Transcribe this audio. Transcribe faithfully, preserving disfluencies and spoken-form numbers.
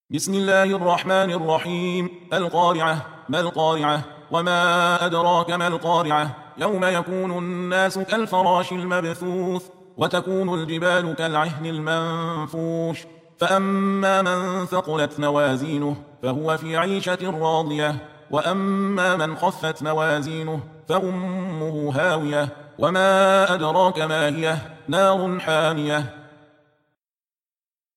بسم الله الرحمن الرحيم. القارعة. ما القارعة؟ وما أدراك ما القارعة؟ يوم يكون الناس كالفراش المبثوث وتكون الجبال كالعهن المنفوش فأما من ثقلت موازينه فهو في عيشة راضية وأما من خفت موازينه فأمه هاوية وما أدراك ما هي؟ نار حامية